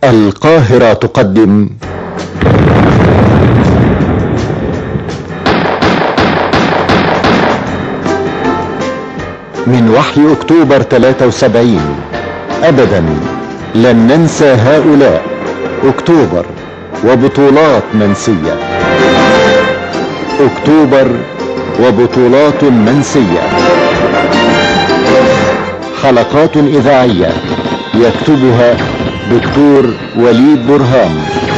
القاهرة تقدم من وحي أكتوبر 73. أبدا لن ننسى هؤلاء. أكتوبر وبطولات منسية. أكتوبر وبطولات منسية. حلقات إذاعية يكتبها دكتور وليد برهان.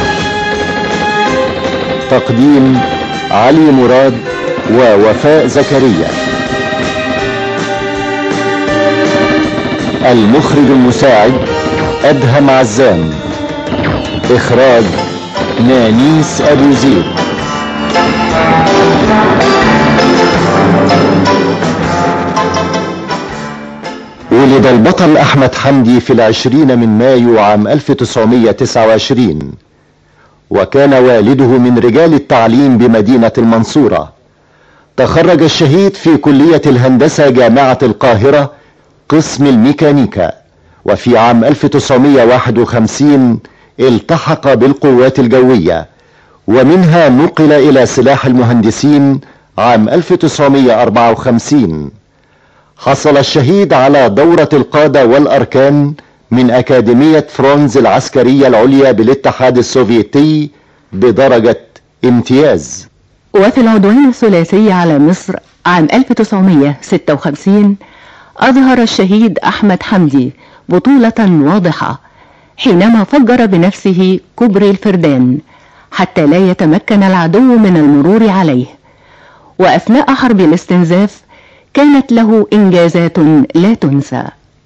تقديم علي مراد ووفاء زكريا. المخرج المساعد أدهم عزام. إخراج نانيس أبو زيد. ولد البطل أحمد حمدي في 20 من مايو عام 1929، وكان والده من رجال التعليم بمدينة المنصورة. تخرج الشهيد في كلية الهندسة جامعة القاهرة قسم الميكانيكا، وفي عام 1951 التحق بالقوات الجوية، ومنها نقل إلى سلاح المهندسين عام 1954. حصل الشهيد على دورة القادة والأركان من أكاديمية فرونز العسكرية العليا بالاتحاد السوفيتي بدرجة امتياز. وفي العدوان الثلاثي على مصر عام 1956 أظهر الشهيد أحمد حمدي بطولة واضحة حينما فجر بنفسه كوبري الفردان حتى لا يتمكن العدو من المرور عليه. وأثناء حرب الاستنزاف كانت له إنجازات لا تنسى.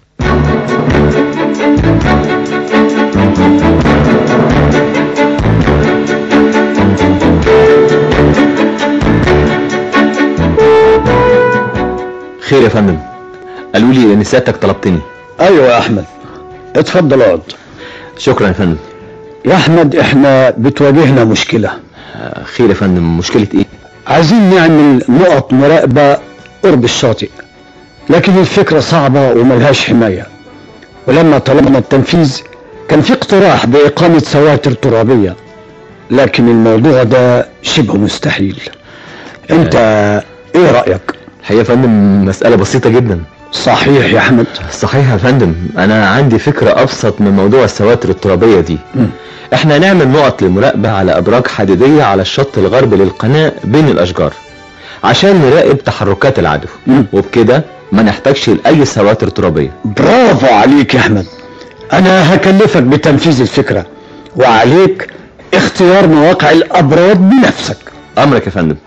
خير يا فندم، قالوا لي ان سيادتك طلبتني. ايوه يا احمد، اتفضل اقعد. شكرا يا فندم. يا احمد، احنا بتواجهنا مشكلة. خير يا فندم، مشكلة ايه؟ عايزين نعمل نقط مراقبة قرب الشاطئ، لكن الفكرة صعبة وملهاش حماية. ولما طلبنا التنفيذ كان في اقتراح بإقامة سواتر ترابية، لكن الموضوع ده شبه مستحيل. انت ايه رأيك؟ الحقيقة يا فندم مسألة بسيطة جدا. صحيح يا احمد؟ صحيح يا فندم، انا عندي فكرة ابسط من موضوع السواتر الترابية دي. احنا نعمل نقط للمراقبة على ابراج حديدية على الشط الغربي للقناة بين الاشجار عشان نراقب تحركات العدو، وبكده ما نحتاجش لأي سواتر ترابية. برافو عليك يا احمد. انا هكلفك بتنفيذ الفكرة، وعليك اختيار مواقع الابراج بنفسك. امرك يا فندم.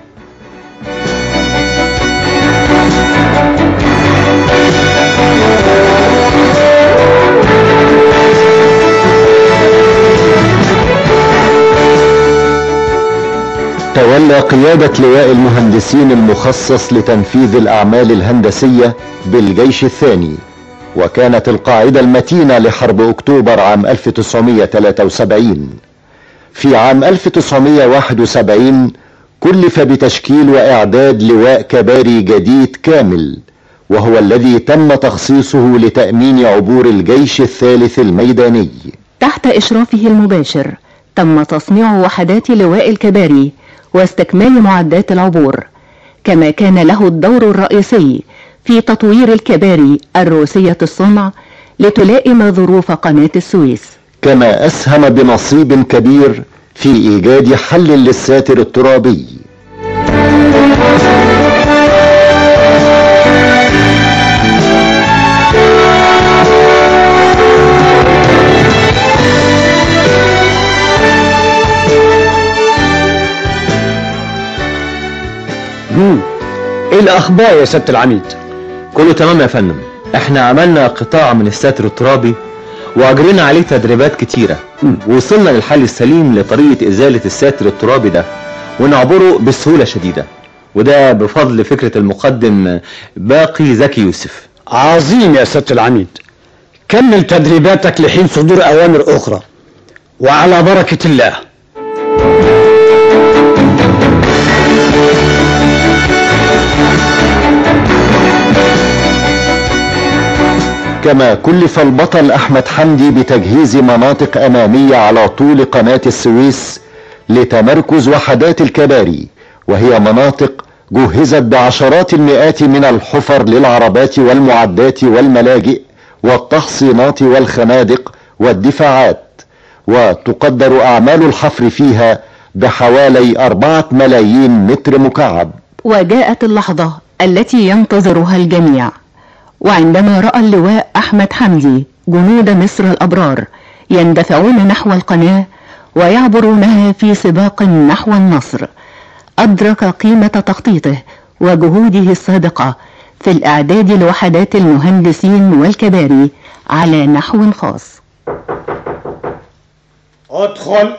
تولى قيادة لواء المهندسين المخصص لتنفيذ الأعمال الهندسية بالجيش الثاني، وكانت القاعدة المتينة لحرب أكتوبر عام 1973. في عام 1971 كلف بتشكيل وإعداد لواء كباري جديد كامل، وهو الذي تم تخصيصه لتأمين عبور الجيش الثالث الميداني. تحت إشرافه المباشر تم تصنيع وحدات لواء الكباري واستكمال معدات العبور، كما كان له الدور الرئيسي في تطوير الكباري الروسية الصنع لتلائم ظروف قناة السويس. كما أسهم بنصيب كبير في إيجاد حل للساتر الترابي. ايه الاخبار يا سيادة العميد؟ كله تمام يا فندم. احنا عملنا قطاع من الساتر الترابي واجرينا عليه تدريبات كتيرة، ووصلنا للحل السليم لطريقة ازالة الساتر الترابي ده ونعبره بسهولة شديدة، وده بفضل فكرة المقدم باقي زكي يوسف. عظيم يا سيادة العميد، كمل تدريباتك لحين صدور اوامر اخرى، وعلى بركة الله. كما كلف البطل أحمد حمدي بتجهيز مناطق أمامية على طول قناة السويس لتمركز وحدات الكباري، وهي مناطق جهزت بعشرات المئات من الحفر للعربات والمعدات والملاجئ والتحصينات والخنادق والدفاعات، وتقدر أعمال الحفر فيها بحوالي 4 ملايين متر مكعب. وجاءت اللحظة التي ينتظرها الجميع، وعندما رأى اللواء أحمد حمدي جنود مصر الأبرار يندفعون نحو القناة ويعبرونها في سباق نحو النصر، أدرك قيمة تخطيطه وجهوده الصادقة في الإعداد لوحدات المهندسين والكباري على نحو خاص. ادخل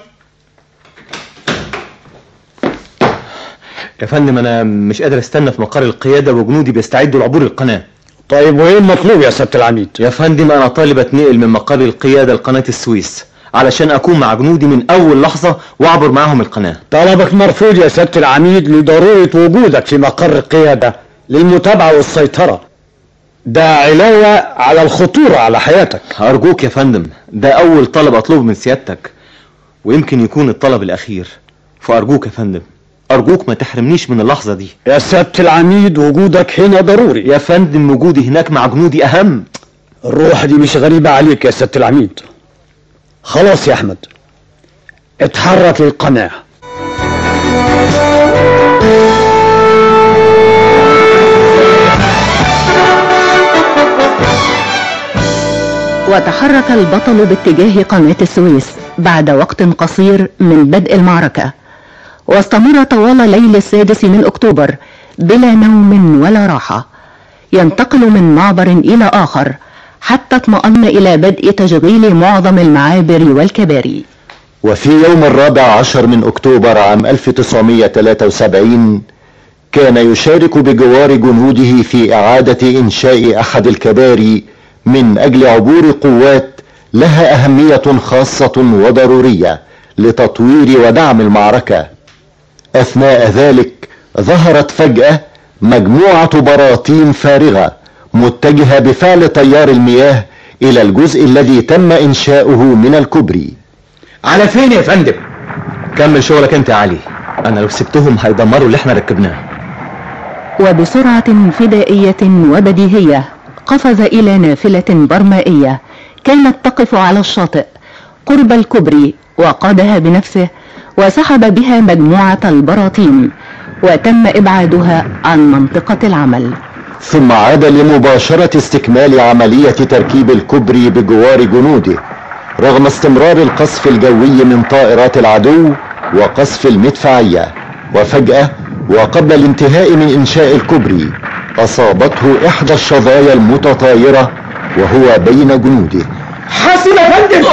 يا فندم، انا مش قادر استنى في مقر القيادة وجنودي بيستعدوا لعبور القناة. طيب وايه المطلوب يا سيادة العميد؟ يا فندم، انا طالب اتنقل من مقر القيادة لقناة السويس علشان اكون مع جنودي من اول لحظة واعبر معهم القناة. طلبك مرفوض يا سيادة العميد لضرورة وجودك في مقر القيادة للمتابعة والسيطرة، ده علاوة على الخطورة على حياتك. ارجوك يا فندم، ده اول طلب اطلبه من سيادتك ويمكن يكون الطلب الاخير، فارجوك يا فندم، ارجوك ما تحرمنيش من اللحظة دي. يا سيادة العميد وجودك هنا ضروري. يا فندم، وجودي هناك مع جنودي اهم. الروح دي مش غريبة عليك يا سيادة العميد. خلاص يا احمد، اتحرك للقناة. وتحرك البطل باتجاه قناة السويس بعد وقت قصير من بدء المعركة، واستمر طوال ليل 6 أكتوبر بلا نوم ولا راحة، ينتقل من معبر إلى آخر حتى اطمأن إلى بدء تشغيل معظم المعابر والكباري. وفي يوم 14 أكتوبر عام 1973 كان يشارك بجوار جنوده في إعادة إنشاء أحد الكباري من أجل عبور قوات لها أهمية خاصة وضرورية لتطوير ودعم المعركة. أثناء ذلك ظهرت فجأة مجموعة براطيم فارغة متجهة بفعل تيار المياه إلى الجزء الذي تم إنشاؤه من الكوبري. على فين يا فندم؟ كمل شغلك انت يا علي، انا لو سبتهم هيدمروا اللي احنا ركبناه. وبسرعة فدائية وبديهية قفز إلى نافلة برمائية كانت تقف على الشاطئ قرب الكوبري، وقادها بنفسه وسحب بها مجموعة البراطيم، وتم إبعادها عن منطقة العمل. ثم عاد لمباشرة استكمال عملية تركيب الكوبري بجوار جنوده رغم استمرار القصف الجوي من طائرات العدو وقصف المدفعية. وفجأة وقبل الانتهاء من إنشاء الكوبري أصابته إحدى الشظايا المتطايرة وهو بين جنوده. حاسب يا فندم.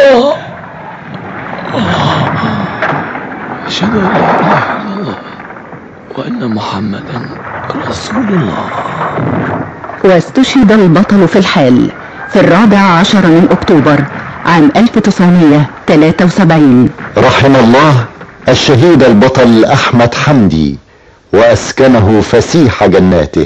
أشهد أن لا إله إلا الله وأن محمدا رسول الله. واستشهد البطل في الحال في 14 أكتوبر عام 1973. رحم الله الشهيد البطل أحمد حمدي وأسكنه فسيح جناته.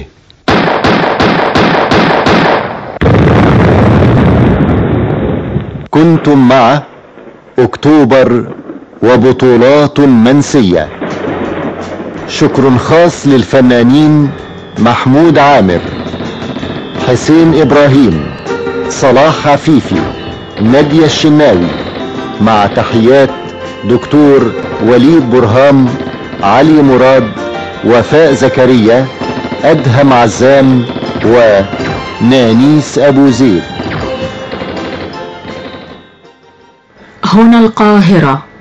كنتم مع أكتوبر وبطولات منسية. شكر خاص للفنانين محمود عامر، حسين إبراهيم، صلاح عفيفي، نادية الشناوي، مع تحيات دكتور وليد برهام، علي مراد، وفاء زكريا، أدهم عزام، ونانيس أبو زيد. هنا القاهرة.